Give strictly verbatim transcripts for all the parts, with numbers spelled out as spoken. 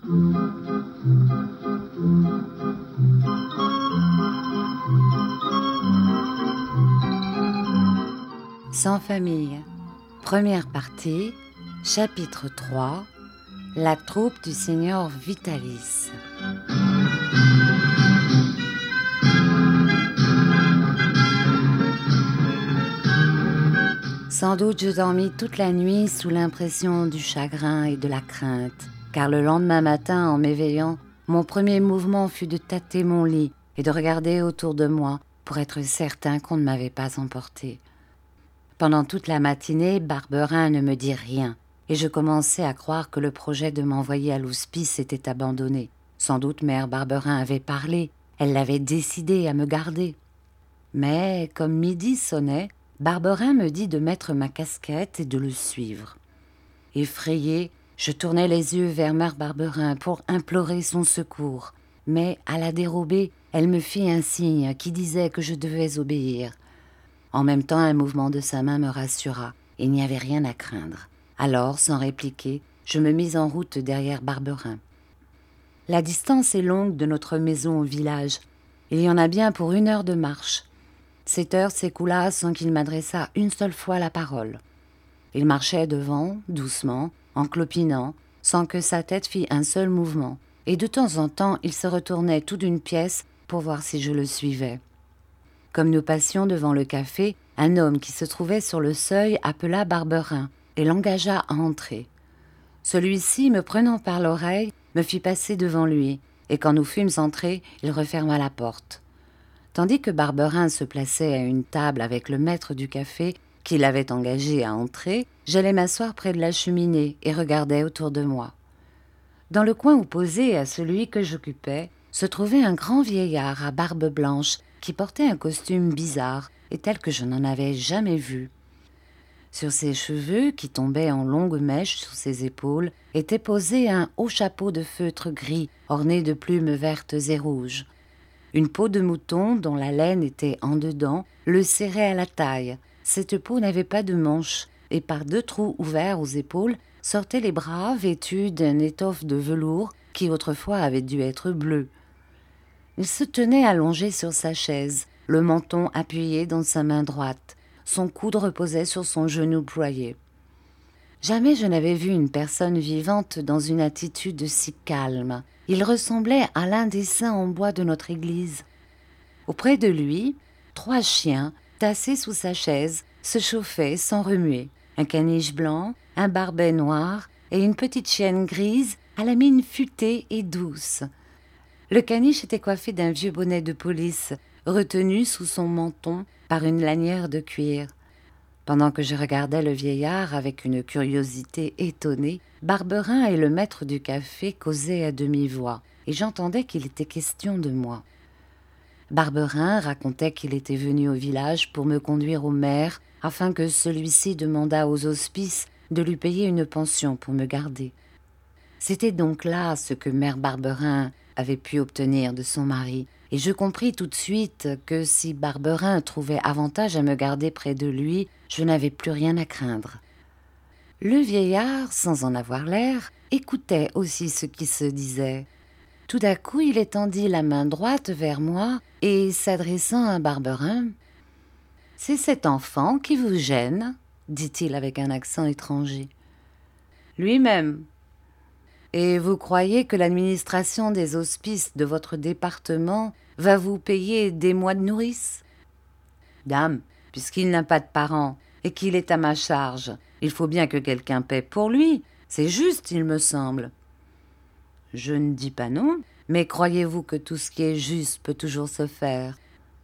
Sans famille, première partie, chapitre trois, la troupe du Seigneur Vitalis. Sans doute je dormis toute la nuit sous l'impression du chagrin et de la crainte, car le lendemain matin, en m'éveillant, mon premier mouvement fut de tâter mon lit et de regarder autour de moi pour être certain qu'on ne m'avait pas emporté. Pendant toute la matinée, Barberin ne me dit rien, et je commençais à croire que le projet de m'envoyer à l'hospice était abandonné. Sans doute mère Barberin avait parlé, elle l'avait décidé à me garder. Mais, comme midi sonnait, Barberin me dit de mettre ma casquette et de le suivre. Effrayée, je tournai les yeux vers mère Barberin pour implorer son secours, mais à la dérobée, elle me fit un signe qui disait que je devais obéir. En même temps, un mouvement de sa main me rassura. Il n'y avait rien à craindre. Alors, sans répliquer, je me mis en route derrière Barberin. La distance est longue de notre maison au village. Il y en a bien pour une heure de marche. Cette heure s'écoula sans qu'il m'adressât une seule fois la parole. Il marchait devant, doucement, en clopinant, sans que sa tête fît un seul mouvement, et de temps en temps il se retournait tout d'une pièce pour voir si je le suivais. Comme nous passions devant le café, un homme qui se trouvait sur le seuil appela Barberin et l'engagea à entrer. Celui-ci, me prenant par l'oreille, me fit passer devant lui, et quand nous fûmes entrés, il referma la porte. Tandis que Barberin se plaçait à une table avec le maître du café, qui l'avait engagé à entrer, j'allais m'asseoir près de la cheminée et regardais autour de moi. Dans le coin opposé à celui que j'occupais, se trouvait un grand vieillard à barbe blanche qui portait un costume bizarre et tel que je n'en avais jamais vu. Sur ses cheveux, qui tombaient en longues mèches sur ses épaules, était posé un haut chapeau de feutre gris orné de plumes vertes et rouges. Une peau de mouton, dont la laine était en dedans, le serrait à la taille. Cette peau n'avait pas de manches, et par deux trous ouverts aux épaules sortaient les bras vêtus d'une étoffe de velours qui autrefois avait dû être bleue. Il se tenait allongé sur sa chaise, le menton appuyé dans sa main droite. Son coude reposait sur son genou ployé. Jamais je n'avais vu une personne vivante dans une attitude si calme. Il ressemblait à l'un des saints en bois de notre église. Auprès de lui, trois chiens, tassés sous sa chaise, se chauffaient sans remuer. Un caniche blanc, un barbet noir et une petite chienne grise à la mine futée et douce. Le caniche était coiffé d'un vieux bonnet de police, retenu sous son menton par une lanière de cuir. Pendant que je regardais le vieillard avec une curiosité étonnée, Barberin et le maître du café causaient à demi-voix, et j'entendais qu'il était question de moi. Barberin racontait qu'il était venu au village pour me conduire au maire, afin que celui-ci demandât aux hospices de lui payer une pension pour me garder. C'était donc là ce que mère Barberin avait pu obtenir de son mari, et je compris tout de suite que si Barberin trouvait avantage à me garder près de lui, je n'avais plus rien à craindre. Le vieillard, sans en avoir l'air, écoutait aussi ce qui se disait. Tout à coup, il étendit la main droite vers moi et, s'adressant à Barberin, « C'est cet enfant qui vous gêne ?» dit-il avec un accent étranger. « Lui-même. » Et vous croyez que l'administration des hospices de votre département va vous payer des mois de nourrice ? Dame, puisqu'il n'a pas de parents et qu'il est à ma charge, il faut bien que quelqu'un paie pour lui. C'est juste, il me semble. Je ne dis pas non, mais croyez-vous que tout ce qui est juste peut toujours se faire ?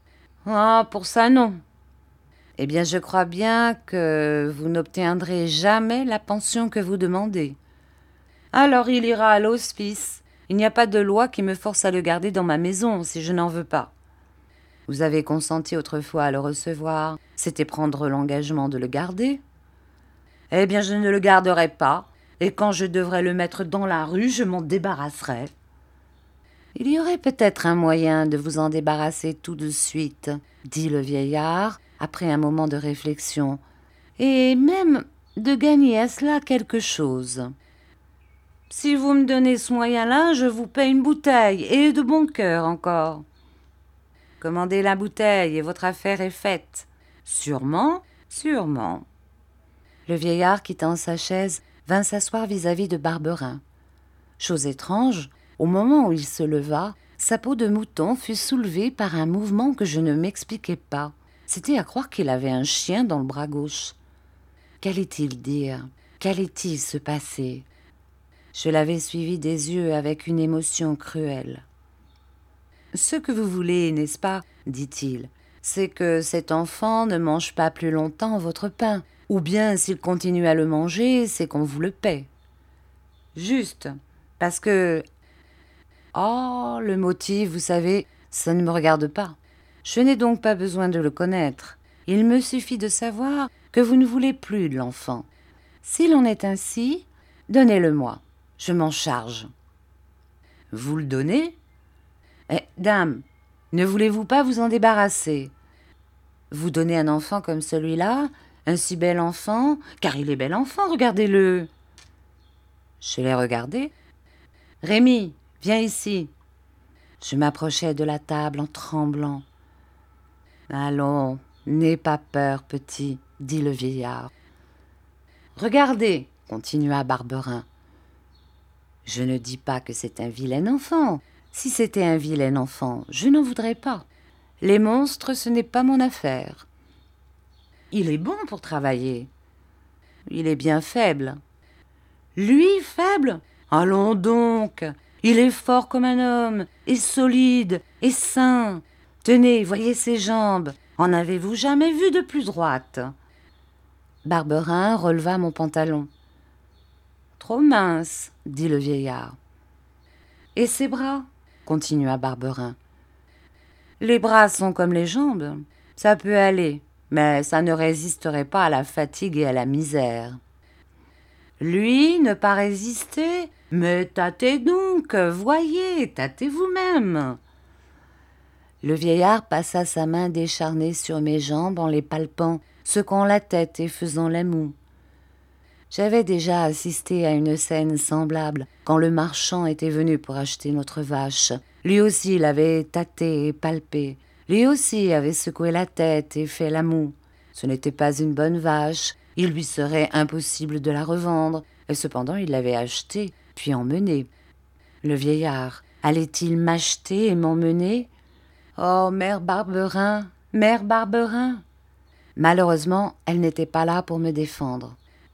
Ah, pour ça non. Eh bien, je crois bien que vous n'obtiendrez jamais la pension que vous demandez. Alors il ira à l'hospice. Il n'y a pas de loi qui me force à le garder dans ma maison si je n'en veux pas. Vous avez consenti autrefois à le recevoir. C'était prendre l'engagement de le garder. Eh bien, je ne le garderai pas, et quand je devrais le mettre dans la rue, je m'en débarrasserai. Il y aurait peut-être un moyen de vous en débarrasser tout de suite, dit le vieillard, après un moment de réflexion, et même de gagner à cela quelque chose. Si vous me donnez ce moyen-là, je vous paie une bouteille, et de bon cœur encore. » »« Commandez la bouteille, et votre affaire est faite. »« Sûrement, sûrement. » Le vieillard, quittant sa chaise, vint s'asseoir vis-à-vis de Barberin. Chose étrange, au moment où il se leva, sa peau de mouton fut soulevée par un mouvement que je ne m'expliquais pas. C'était à croire qu'il avait un chien dans le bras gauche. Qu'allait-il dire? Qu'allait-il se passer? Je l'avais suivi des yeux avec une émotion cruelle. « Ce que vous voulez, n'est-ce pas, dit-il, c'est que cet enfant ne mange pas plus longtemps votre pain, ou bien s'il continue à le manger, c'est qu'on vous le paie. »« Juste, parce que... » »« Oh, le motif, vous savez, ça ne me regarde pas. Je n'ai donc pas besoin de le connaître. Il me suffit de savoir que vous ne voulez plus de l'enfant. S'il en est ainsi, donnez-le-moi. Je m'en charge. »« Vous le donnez ? Eh, dame, ne voulez-vous pas vous en débarrasser ? Vous donnez un enfant comme celui-là, un si bel enfant, car il est bel enfant, regardez-le. » Je l'ai regardé. « Rémi, viens ici. » Je m'approchai de la table en tremblant. « Allons, n'aie pas peur, petit, » dit le vieillard. « Regardez, » continua Barberin. « Je ne dis pas que c'est un vilain enfant. Si c'était un vilain enfant, je n'en voudrais pas. Les monstres, ce n'est pas mon affaire. Il est bon pour travailler. Il est bien faible. »« Lui, faible ? Allons donc. Il est fort comme un homme, et solide, et sain. Tenez, voyez ses jambes. En avez-vous jamais vu de plus droites ? » Barberin releva mon pantalon. « Trop mince, » dit le vieillard. « Et ses bras ?» continua Barberin. « Les bras sont comme les jambes. Ça peut aller, mais ça ne résisterait pas à la fatigue et à la misère. »« Lui ne pas résister ? Mais tâtez donc, voyez, tâtez vous-même. » Le vieillard passa sa main décharnée sur mes jambes en les palpant, secouant la tête et faisant la moue. J'avais déjà assisté à une scène semblable quand le marchand était venu pour acheter notre vache. Lui aussi l'avait tâté et palpé. Lui aussi avait secoué la tête et fait la moue. Ce n'était pas une bonne vache. Il lui serait impossible de la revendre. Et cependant, il l'avait achetée, puis emmenée. Le vieillard allait-il m'acheter et m'emmener ? Oh, mère Barberin, mère Barberin ! Malheureusement, elle n'était pas là pour me défendre.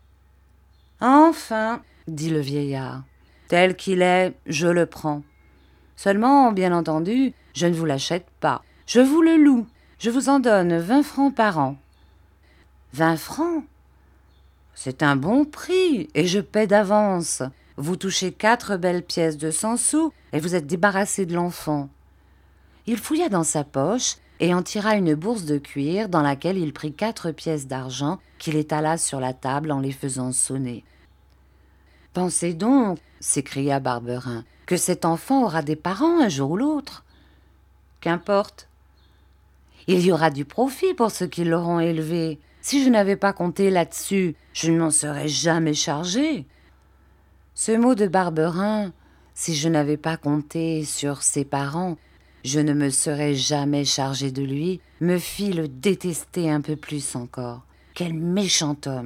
« Enfin, dit le vieillard, tel qu'il est, je le prends. Seulement, bien entendu, je ne vous l'achète pas. Je vous le loue. Je vous en donne vingt francs par an. »« Vingt francs ? C'est un bon prix, et je paie d'avance. Vous touchez quatre belles pièces de cent sous, et vous êtes débarrassé de l'enfant. » Il fouilla dans sa poche et en tira une bourse de cuir dans laquelle il prit quatre pièces d'argent qu'il étala sur la table en les faisant sonner. « Pensez donc, » s'écria Barberin, « que cet enfant aura des parents un jour ou l'autre. »« Qu'importe. Il y aura du profit pour ceux qui l'auront élevé. Si je n'avais pas compté là-dessus, je ne m'en serais jamais chargé. » Ce mot de Barberin, si je n'avais pas compté sur ses parents, je ne me serais jamais chargé de lui, me fit le détester un peu plus encore. Quel méchant homme !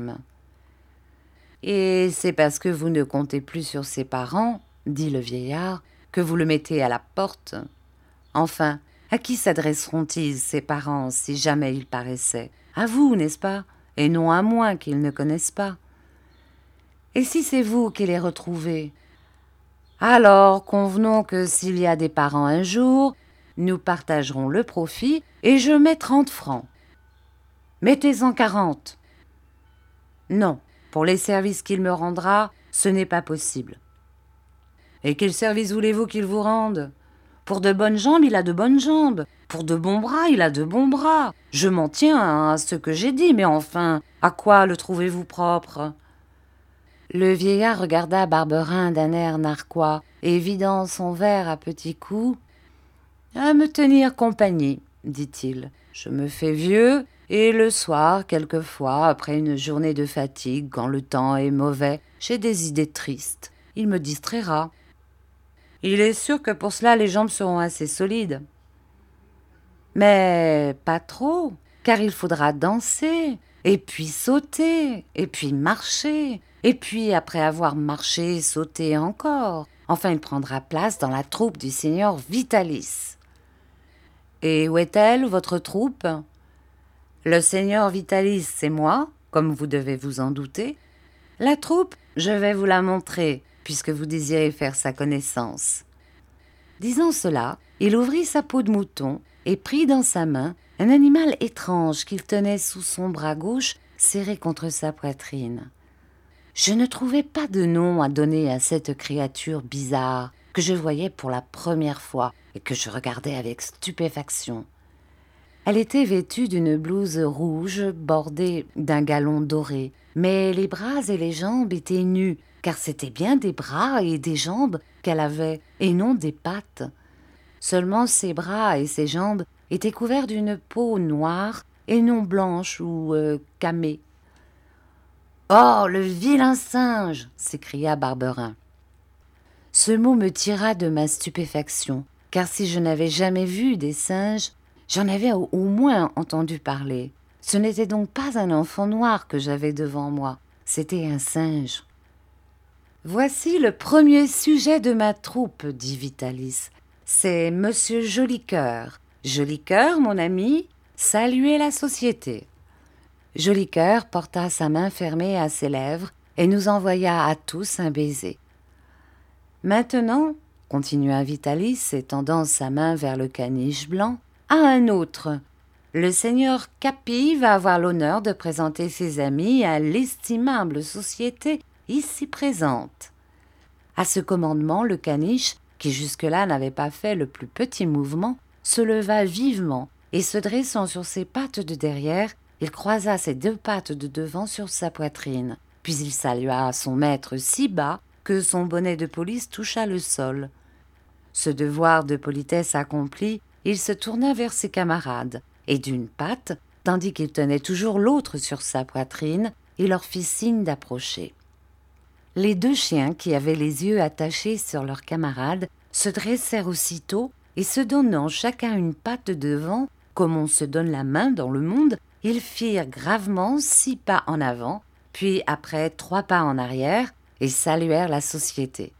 « Et c'est parce que vous ne comptez plus sur ses parents, dit le vieillard, que vous le mettez à la porte. Enfin, à qui s'adresseront-ils, ses parents, si jamais ils paraissaient ? À vous, n'est-ce pas ? Et non à moi qu'ils ne connaissent pas. Et si c'est vous qui les retrouvez ? Alors, convenons que s'il y a des parents un jour, nous partagerons le profit et je mets trente francs. Mettez-en quarante. Non, pour les services qu'il me rendra, ce n'est pas possible. Et quel service voulez-vous qu'il vous rende ? Pour de bonnes jambes, il a de bonnes jambes. Pour de bons bras, il a de bons bras. Je m'en tiens à ce que j'ai dit, mais enfin, à quoi le trouvez-vous propre ? Le vieillard regarda Barberin d'un air narquois et vidant son verre à petits coups. « À me tenir compagnie, dit-il. Je me fais vieux, et le soir, quelquefois, après une journée de fatigue, quand le temps est mauvais, j'ai des idées tristes. il me distraira. Il est sûr que pour cela les jambes seront assez solides. Mais pas trop, car il faudra danser, et puis sauter, et puis marcher, et puis après avoir marché, sauter encore. Enfin, il prendra place dans la troupe du seigneur Vitalis. Et où est-elle, votre troupe? Le seigneur Vitalis, c'est moi, comme vous devez vous en douter. La troupe, je vais vous la montrer, puisque vous désirez faire sa connaissance. Disant cela, il ouvrit sa peau de mouton et prit dans sa main un animal étrange qu'il tenait sous son bras gauche serré contre sa poitrine. Je ne trouvais pas de nom à donner à cette créature bizarre que je voyais pour la première fois et que je regardais avec stupéfaction. Elle était vêtue d'une blouse rouge bordée d'un galon doré, mais les bras et les jambes étaient nus, car c'étaient bien des bras et des jambes qu'elle avait, et non des pattes. Seulement ses bras et ses jambes étaient couverts d'une peau noire et non blanche ou euh, camée. « Oh, le vilain singe !» s'écria Barberin. Ce mot me tira de ma stupéfaction, car si je n'avais jamais vu des singes, j'en avais au, au moins entendu parler. Ce n'était donc pas un enfant noir que j'avais devant moi, c'était un singe. « Voici le premier sujet de ma troupe, dit Vitalis. C'est Monsieur Jolicoeur. Jolicoeur, mon ami, saluez la société. » Jolicoeur porta sa main fermée à ses lèvres et nous envoya à tous un baiser. « Maintenant, continua Vitalis, étendant sa main vers le caniche blanc, à un autre. Le seigneur Capi va avoir l'honneur de présenter ses amis à l'estimable société ici présente. » À ce commandement, le caniche, qui jusque-là n'avait pas fait le plus petit mouvement, se leva vivement et se dressant sur ses pattes de derrière, il croisa ses deux pattes de devant sur sa poitrine, puis il salua son maître si bas que son bonnet de police toucha le sol. Ce devoir de politesse accompli, il se tourna vers ses camarades, et d'une patte, tandis qu'il tenait toujours l'autre sur sa poitrine, il leur fit signe d'approcher. Les deux chiens, qui avaient les yeux attachés sur leurs camarades, se dressèrent aussitôt, et se donnant chacun une patte de devant, comme on se donne la main dans le monde, ils firent gravement six pas en avant, puis après trois pas en arrière, et saluèrent la société.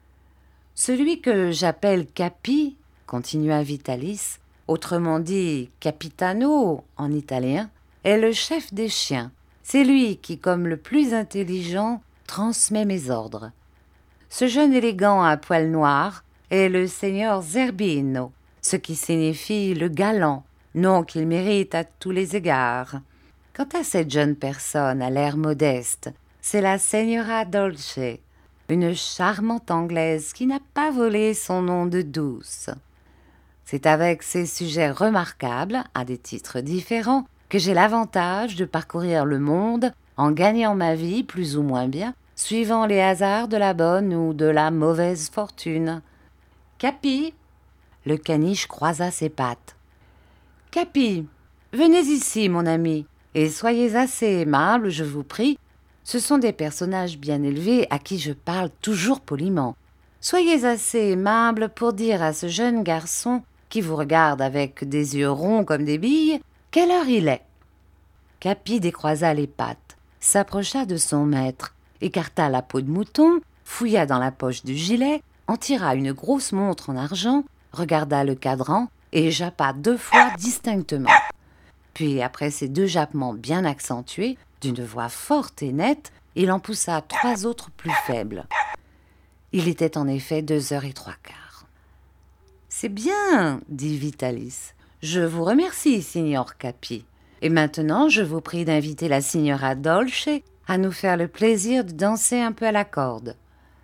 « Celui que j'appelle Capi, continua Vitalis, autrement dit Capitano en italien, est le chef des chiens. C'est lui qui, comme le plus intelligent, transmet mes ordres. Ce jeune élégant à poils noirs est le seigneur Zerbino, ce qui signifie le galant, nom qu'il mérite à tous les égards. Quant à cette jeune personne à l'air modeste, c'est la Signora Dolce, une charmante Anglaise qui n'a pas volé son nom de douce. C'est avec ces sujets remarquables, à des titres différents, que j'ai l'avantage de parcourir le monde en gagnant ma vie plus ou moins bien, suivant les hasards de la bonne ou de la mauvaise fortune. Capi !» Le caniche croisa ses pattes. « Capi, venez ici, mon ami, et soyez assez aimable, je vous prie. Ce sont des personnages bien élevés à qui je parle toujours poliment. Soyez assez aimable pour dire à ce jeune garçon qui vous regarde avec des yeux ronds comme des billes, quelle heure il est. » Capi décroisa les pattes, s'approcha de son maître, écarta la peau de mouton, fouilla dans la poche du gilet, en tira une grosse montre en argent, regarda le cadran et jappa deux fois distinctement. Puis, après ces deux jappements bien accentués, d'une voix forte et nette, il en poussa trois autres plus faibles. Il était en effet deux heures et trois quarts. « C'est bien, dit Vitalis. Je vous remercie, signor Capi. Et maintenant, je vous prie d'inviter la signora Dolce à nous faire le plaisir de danser un peu à la corde. »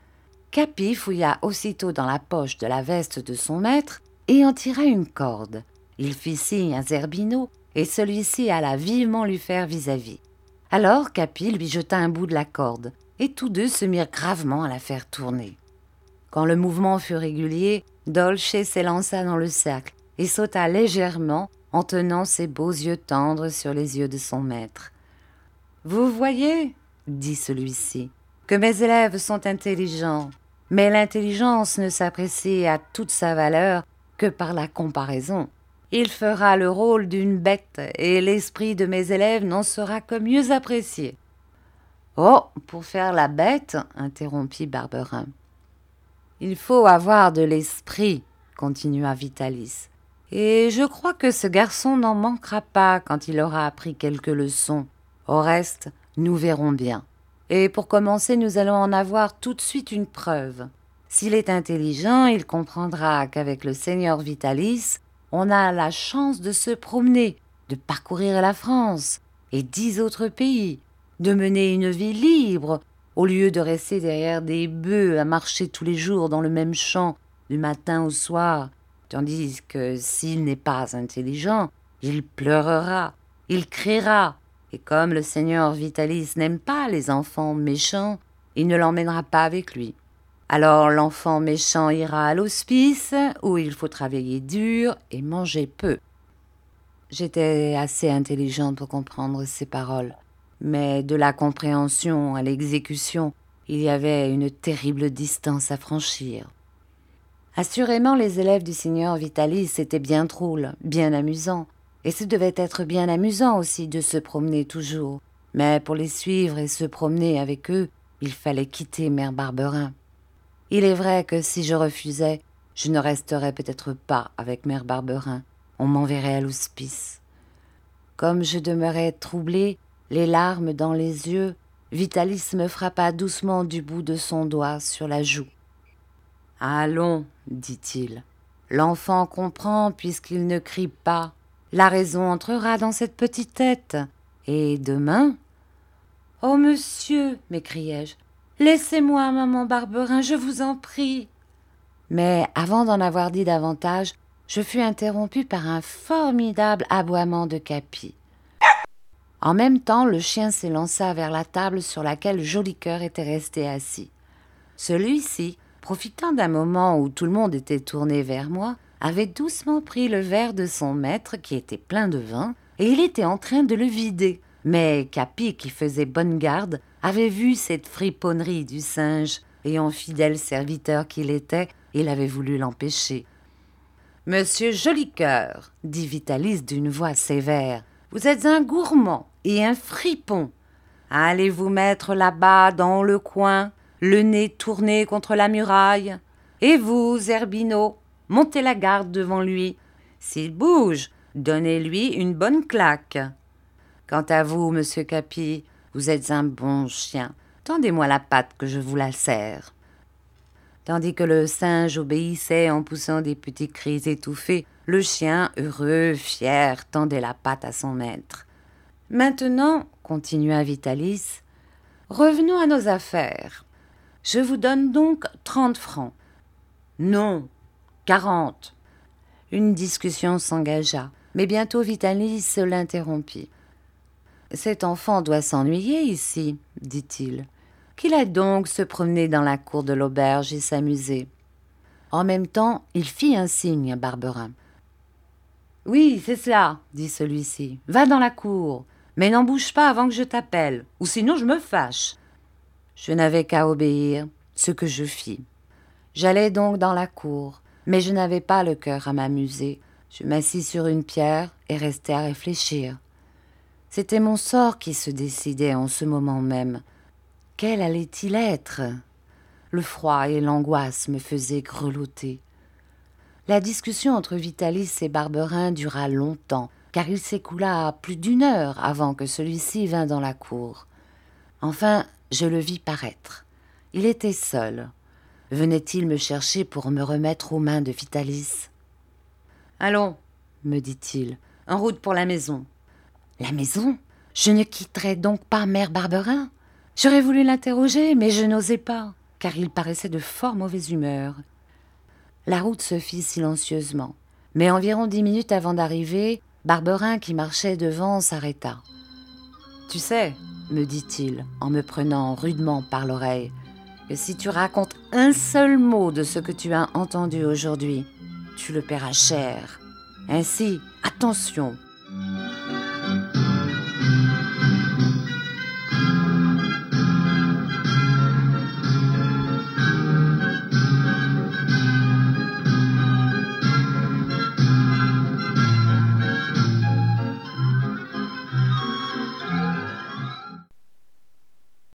Capi fouilla aussitôt dans la poche de la veste de son maître et en tira une corde. Il fit signe à Zerbino et celui-ci alla vivement lui faire vis-à-vis. Alors Capi lui jeta un bout de la corde et tous deux se mirent gravement à la faire tourner. Quand le mouvement fut régulier, Dolce s'élança dans le cercle et sauta légèrement en tenant ses beaux yeux tendres sur les yeux de son maître. « Vous voyez, dit celui-ci, que mes élèves sont intelligents, mais l'intelligence ne s'apprécie à toute sa valeur que par la comparaison. Il fera le rôle d'une bête et l'esprit de mes élèves n'en sera que mieux apprécié. »« Oh, pour faire la bête, interrompit Barberin. »« Il faut avoir de l'esprit, continua Vitalis. Et je crois que ce garçon n'en manquera pas quand il aura appris quelques leçons. Au reste, nous verrons bien. Et pour commencer, nous allons en avoir tout de suite une preuve. S'il est intelligent, il comprendra qu'avec le seigneur Vitalis, on a la chance de se promener, de parcourir la France et dix autres pays, de mener une vie libre, au lieu de rester derrière des bœufs à marcher tous les jours dans le même champ, du matin au soir, tandis que s'il n'est pas intelligent, il pleurera, il criera, et comme le seigneur Vitalis n'aime pas les enfants méchants, il ne l'emmènera pas avec lui. Alors l'enfant méchant ira à l'hospice, où il faut travailler dur et manger peu. » J'étais assez intelligente pour comprendre ces paroles, mais de la compréhension à l'exécution, il y avait une terrible distance à franchir. Assurément, les élèves du seigneur Vitalis étaient bien drôles, bien amusants, et ce devait être bien amusant aussi de se promener toujours. Mais pour les suivre et se promener avec eux, il fallait quitter Mère Barberin. Il est vrai que si je refusais, je ne resterais peut-être pas avec Mère Barberin. On m'enverrait à l'hospice. Comme je demeurais troublée, les larmes dans les yeux, Vitalis me frappa doucement du bout de son doigt sur la joue. « Allons, dit-il, l'enfant comprend puisqu'il ne crie pas. La raison entrera dans cette petite tête. Et demain... »« Oh, monsieur, m'écriai-je, laissez-moi, maman Barberin, je vous en prie. » Mais avant d'en avoir dit davantage, je fus interrompue par un formidable aboiement de Capi. En même temps, le chien s'élança vers la table sur laquelle Jolicoeur était resté assis. Celui-ci, profitant d'un moment où tout le monde était tourné vers moi, avait doucement pris le verre de son maître qui était plein de vin, et il était en train de le vider. Mais Capi, qui faisait bonne garde, avait vu cette friponnerie du singe, et en fidèle serviteur qu'il était, il avait voulu l'empêcher. « Monsieur Jolicoeur, dit Vitalis d'une voix sévère, vous êtes un gourmand et un fripon. Allez vous mettre là-bas dans le coin, le nez tourné contre la muraille. Et vous, Zerbino, montez la garde devant lui. S'il bouge, donnez-lui une bonne claque. Quant à vous, monsieur Capi, vous êtes un bon chien. Tendez-moi la patte que je vous la serre. » Tandis que le singe obéissait en poussant des petits cris étouffés, le chien, heureux, fier, tendait la patte à son maître. « Maintenant, continua Vitalis, revenons à nos affaires. Je vous donne donc trente francs. »« Non, quarante. » Une discussion s'engagea, mais bientôt Vitalis l'interrompit. « Cet enfant doit s'ennuyer ici, dit-il. Qu'il aille donc se promener dans la cour de l'auberge et s'amuser. » En même temps, il fit un signe à Barberin. « Oui, c'est cela, dit celui-ci. Va dans la cour, mais n'en bouge pas avant que je t'appelle, ou sinon je me fâche. » Je n'avais qu'à obéir, ce que je fis. J'allai donc dans la cour, mais je n'avais pas le cœur à m'amuser. Je m'assis sur une pierre et restai à réfléchir. C'était mon sort qui se décidait en ce moment même. Quel allait-il être ? Le froid et l'angoisse me faisaient grelotter. La discussion entre Vitalis et Barberin dura longtemps, car il s'écoula plus d'une heure avant que celui-ci vînt dans la cour. Enfin, je le vis paraître. Il était seul. Venait-il me chercher pour me remettre aux mains de Vitalis ? « Allons, me dit-il, en route pour la maison. »« La maison ? Je ne quitterai donc pas Mère Barberin ? » J'aurais voulu l'interroger, mais je n'osais pas, car il paraissait de fort mauvaise humeur. La route se fit silencieusement, mais environ dix minutes avant d'arriver, Barberin, qui marchait devant, s'arrêta. « Tu sais, me dit-il, en me prenant rudement par l'oreille, que si tu racontes un seul mot de ce que tu as entendu aujourd'hui, tu le paieras cher. Ainsi, attention,